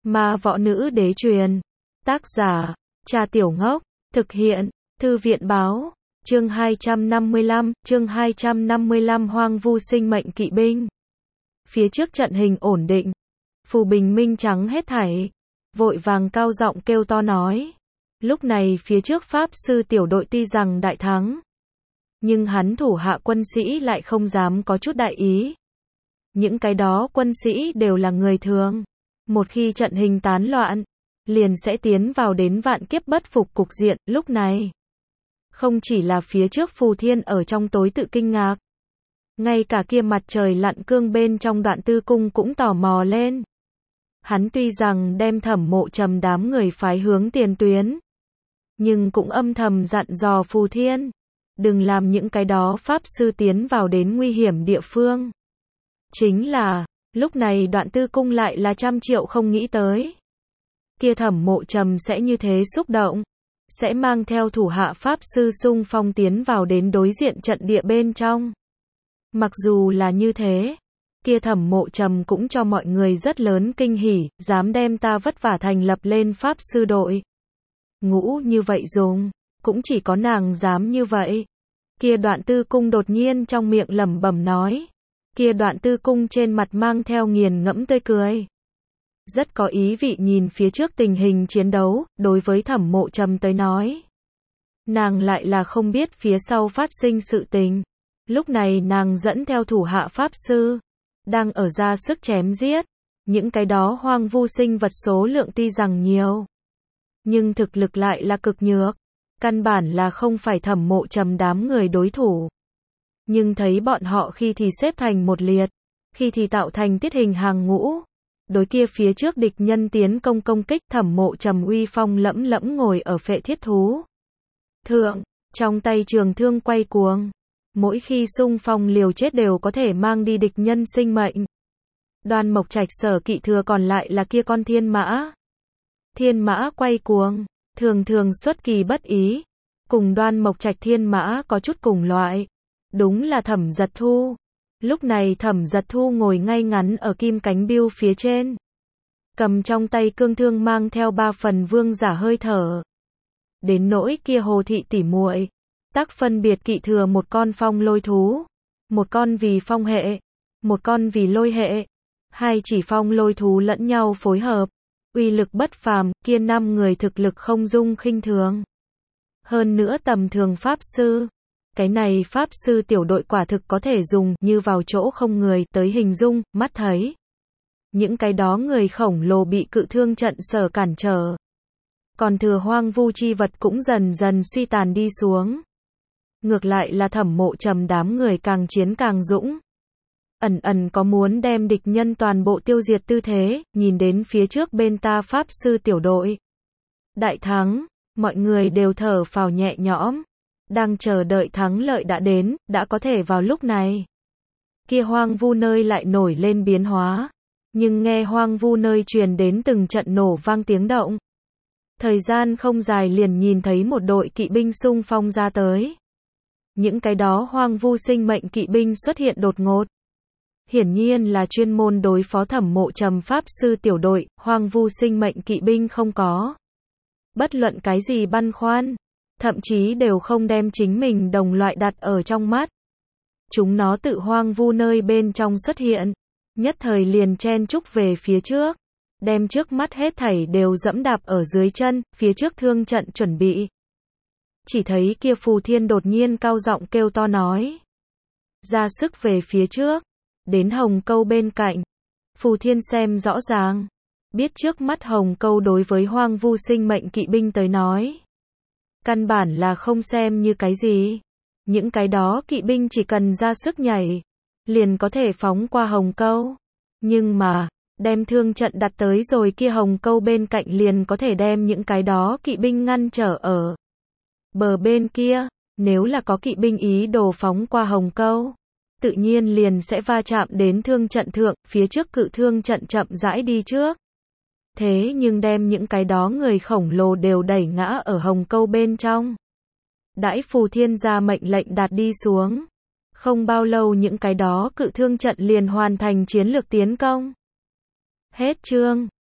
Ma Võ Nữ Đế Truyền. Tác giả, Trà Tiểu Ngốc. Thực hiện, Thư viện Báo. Chương 255, Hoang Vu Sinh Mệnh Kỵ binh. Phía trước trận hình ổn định. Phù Bình minh trắng hết thảy. Vội vàng cao giọng kêu to nói. Lúc này phía trước Pháp Sư tiểu đội tuy rằng đại thắng. Nhưng hắn thủ hạ quân sĩ lại không dám có chút đại ý. Những cái đó quân sĩ đều là người thường. Một khi trận hình tán loạn, liền sẽ tiến vào đến vạn kiếp bất phục cục diện. Lúc này, không chỉ là phía trước Phù Thiên ở trong tối tự kinh ngạc. Ngay cả kia mặt trời lặn cương bên trong Đoạn Tư Cung cũng tò mò lên. Hắn tuy rằng đem Thẩm Mộ Trầm đám người phái hướng tiền tuyến, nhưng cũng âm thầm dặn dò Phù Thiên. Đừng làm những cái đó Pháp Sư tiến vào đến nguy hiểm địa phương. Chính là, lúc này Đoạn Tư Cung lại là 100 triệu không nghĩ tới. Kia Thẩm Mộ Trầm sẽ như thế xúc động. Sẽ mang theo thủ hạ Pháp Sư xung phong tiến vào đến đối diện trận địa bên trong. Mặc dù là như thế, kia Thẩm Mộ Trầm cũng cho mọi người rất lớn kinh hỉ, dám đem ta vất vả thành lập lên Pháp Sư đội. Ngũ như vậy dùng, cũng chỉ có nàng dám như vậy. Kia Đoạn Tư Cung đột nhiên trong miệng lẩm bẩm nói. Kia Đoạn Tư Cung trên mặt mang theo nghiền ngẫm tươi cười. Rất có ý vị nhìn phía trước tình hình chiến đấu, đối với Thẩm Mộ Trầm tới nói. Nàng lại là không biết phía sau phát sinh sự tình. Lúc này nàng dẫn theo thủ hạ Pháp Sư, đang ở ra sức chém giết. Những cái đó hoang vu sinh vật số lượng tuy rằng nhiều, nhưng thực lực lại là cực nhược. Căn bản là không phải Thẩm Mộ Trầm đám người đối thủ. Nhưng thấy bọn họ khi thì xếp thành một liệt, khi thì tạo thành tiết hình hàng ngũ. Đối kia phía trước địch nhân tiến công kích, Thẩm Mộ Trầm uy phong lẫm lẫm ngồi ở phệ thiết thú thượng, trong tay trường thương quay cuồng. Mỗi khi xung phong liều chết đều có thể mang đi địch nhân sinh mệnh. Đoan Mộc Trạch sở kỵ thừa còn lại là kia con thiên mã. Thiên mã quay cuồng, thường thường xuất kỳ bất ý. Cùng Đoan Mộc Trạch thiên mã có chút cùng loại. Đúng là Thẩm Giật Thu. Lúc này Thẩm Giật Thu ngồi ngay ngắn ở kim cánh biêu phía trên. Cầm trong tay cương thương mang theo 3 phần vương giả hơi thở. Đến nỗi kia Hồ thị tỷ muội, tác phân biệt kỵ thừa một con phong lôi thú, một con vì phong hệ, một con vì lôi hệ. Hai chỉ phong lôi thú lẫn nhau phối hợp, uy lực bất phàm, kia 5 người thực lực không dung khinh thường. Hơn nữa tầm thường Pháp Sư. Cái này Pháp Sư tiểu đội quả thực có thể dùng như vào chỗ không người tới hình dung, mắt thấy. Những cái đó người khổng lồ bị cự thương trận sở cản trở. Còn thừa hoang vu chi vật cũng dần dần suy tàn đi xuống. Ngược lại là Thẩm Mộ Trầm đám người càng chiến càng dũng. Ẩn ẩn có muốn đem địch nhân toàn bộ tiêu diệt tư thế, nhìn đến phía trước bên ta Pháp Sư tiểu đội. Đại thắng, mọi người đều thở phào nhẹ nhõm. Đang chờ đợi thắng lợi đã đến, đã có thể vào lúc này. Kia hoang vu nơi lại nổi lên biến hóa. Nhưng nghe hoang vu nơi truyền đến từng trận nổ vang tiếng động. Thời gian không dài liền nhìn thấy một đội kỵ binh xung phong ra tới. Những cái đó hoang vu sinh mệnh kỵ binh xuất hiện đột ngột. Hiển nhiên là chuyên môn đối phó Thẩm Mộ Trầm Pháp Sư tiểu đội, hoang vu sinh mệnh kỵ binh không có. Bất luận cái gì băn khoăn. Thậm chí đều không đem chính mình đồng loại đặt ở trong mắt. Chúng nó tự hoang vu nơi bên trong xuất hiện. Nhất thời liền chen chúc về phía trước. Đem trước mắt hết thảy đều dẫm đạp ở dưới chân, phía trước thương trận chuẩn bị. Chỉ thấy kia Phù Thiên đột nhiên cao giọng kêu to nói. Ra sức về phía trước. Đến Hồng Câu bên cạnh. Phù Thiên xem rõ ràng. Biết trước mắt Hồng Câu đối với hoang vu sinh mệnh kỵ binh tới nói. Căn bản là không xem như cái gì. Những cái đó kỵ binh chỉ cần ra sức nhảy, liền có thể phóng qua Hồng Câu. Nhưng mà, đem thương trận đặt tới rồi kia Hồng Câu bên cạnh liền có thể đem những cái đó kỵ binh ngăn trở ở bờ bên kia. Nếu là có kỵ binh ý đồ phóng qua Hồng Câu, tự nhiên liền sẽ va chạm đến thương trận thượng, phía trước cự thương trận chậm rãi đi trước. Thế nhưng đem những cái đó người khổng lồ đều đẩy ngã ở Hồng Câu bên trong. Đãi Phù Thiên ra mệnh lệnh đạt đi xuống. Không bao lâu những cái đó cự thương trận liền hoàn thành chiến lược tiến công. Hết chương.